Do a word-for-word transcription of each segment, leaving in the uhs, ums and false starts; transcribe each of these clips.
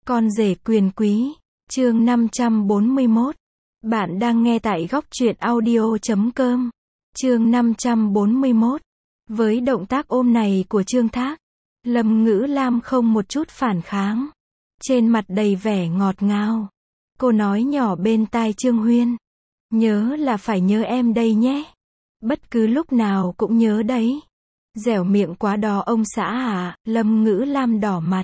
Con rể quyền quý, chương năm trăm bốn mươi mốt. Bạn đang nghe tại góc truyện audio chấm com. Chương năm trăm bốn mươi mốt. Với động tác ôm này của Trương Thác, Lâm Ngữ Lam không một chút phản kháng. Trên mặt đầy vẻ ngọt ngào. Cô nói nhỏ bên tai Trương Huyên. Nhớ là phải nhớ em đây nhé. Bất cứ lúc nào cũng nhớ đấy. Dẻo miệng quá đó ông xã à, Lâm Ngữ Lam đỏ mặt.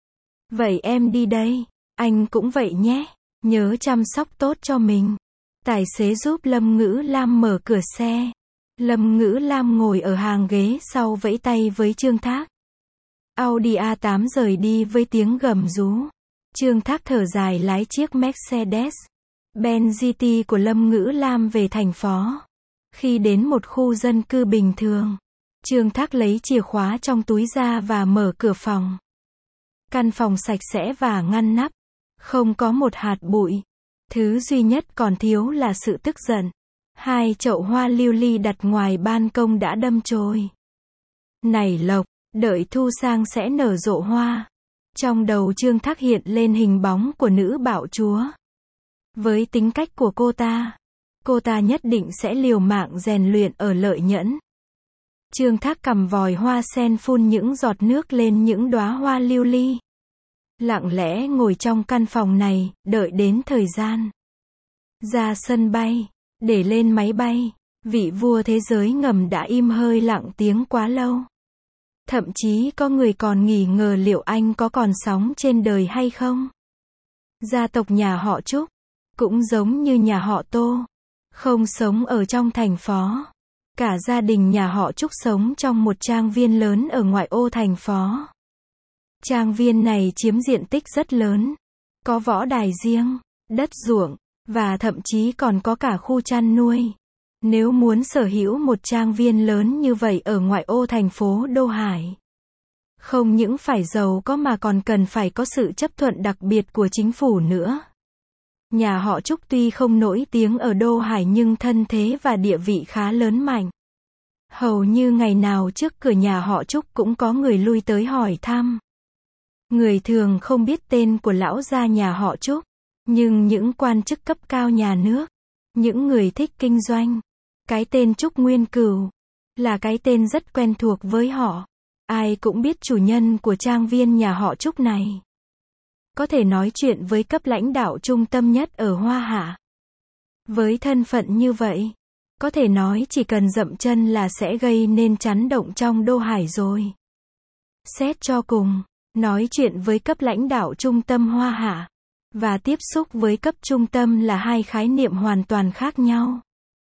Vậy em đi đây, anh cũng vậy nhé, nhớ chăm sóc tốt cho mình. Tài xế giúp Lâm Ngữ Lam mở cửa xe. Lâm Ngữ Lam ngồi ở hàng ghế sau vẫy tay với Trương Thác. Audi a tám rời đi với tiếng gầm rú. Trương Thác thở dài lái chiếc Mercedes-Benz giê tê của Lâm Ngữ Lam về thành phố. Khi đến một khu dân cư bình thường, Trương Thác lấy chìa khóa trong túi ra và mở cửa phòng. Căn phòng sạch sẽ và ngăn nắp, không có một hạt bụi. Thứ duy nhất còn thiếu là sự tức giận. Hai chậu hoa lưu ly đặt ngoài ban công đã đâm chồi. Này Lộc, đợi thu sang sẽ nở rộ hoa. Trong đầu Trương Thác hiện lên hình bóng của nữ bạo chúa. Với tính cách của cô ta, cô ta nhất định sẽ liều mạng rèn luyện ở Lợi Nhẫn. Trương Thác cầm vòi hoa sen phun những giọt nước lên những đóa hoa lưu ly. Lặng lẽ ngồi trong căn phòng này, đợi đến thời gian. Ra sân bay, để lên máy bay, vị vua thế giới ngầm đã im hơi lặng tiếng quá lâu. Thậm chí có người còn nghi ngờ liệu anh có còn sống trên đời hay không. Gia tộc nhà họ Trúc, cũng giống như nhà họ Tô, không sống ở trong thành phố. Cả gia đình nhà họ Trúc sống trong một trang viên lớn ở ngoại ô thành phố. Trang viên này chiếm diện tích rất lớn. Có võ đài riêng, đất ruộng, và thậm chí còn có cả khu chăn nuôi. Nếu muốn sở hữu một trang viên lớn như vậy ở ngoại ô thành phố Đô Hải, không những phải giàu có mà còn cần phải có sự chấp thuận đặc biệt của chính phủ nữa. Nhà họ Trúc tuy không nổi tiếng ở Đô Hải nhưng thân thế và địa vị khá lớn mạnh. Hầu như ngày nào trước cửa nhà họ Trúc cũng có người lui tới hỏi thăm. Người thường không biết tên của lão gia nhà họ Trúc, nhưng những quan chức cấp cao nhà nước, những người thích kinh doanh, cái tên Trúc Nguyên Cửu là cái tên rất quen thuộc với họ. Ai cũng biết chủ nhân của trang viên nhà họ Trúc này. Có thể nói chuyện với cấp lãnh đạo trung tâm nhất ở Hoa Hạ. Với thân phận như vậy, có thể nói chỉ cần dậm chân là sẽ gây nên chấn động trong Đô Hải rồi. Xét cho cùng, nói chuyện với cấp lãnh đạo trung tâm Hoa Hạ và tiếp xúc với cấp trung tâm là hai khái niệm hoàn toàn khác nhau.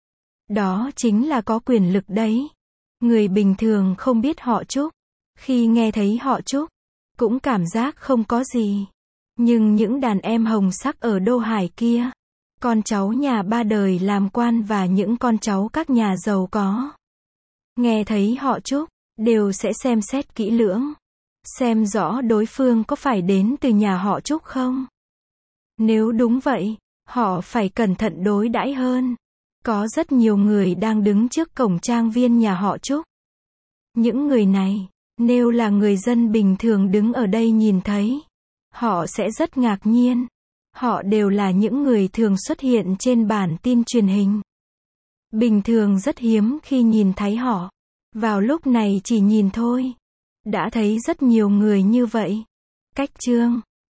Đó chính là có quyền lực đấy. Người bình thường không biết họ Trúc, khi nghe thấy họ Trúc, cũng cảm giác không có gì. Nhưng những đàn em hồng sắc ở Đô Hải kia, con cháu nhà ba đời làm quan và những con cháu các nhà giàu có, nghe thấy họ Trúc, đều sẽ xem xét kỹ lưỡng, xem rõ đối phương có phải đến từ nhà họ Trúc không. Nếu đúng vậy, họ phải cẩn thận đối đãi hơn. Có rất nhiều người đang đứng trước cổng trang viên nhà họ Trúc. Những người này, nếu là người dân bình thường đứng ở đây nhìn thấy, họ sẽ rất ngạc nhiên. Họ đều là những người thường xuất hiện trên bản tin truyền hình. Bình thường rất hiếm khi nhìn thấy họ. Vào lúc này chỉ nhìn thôi, đã thấy rất nhiều người như vậy. Cách chương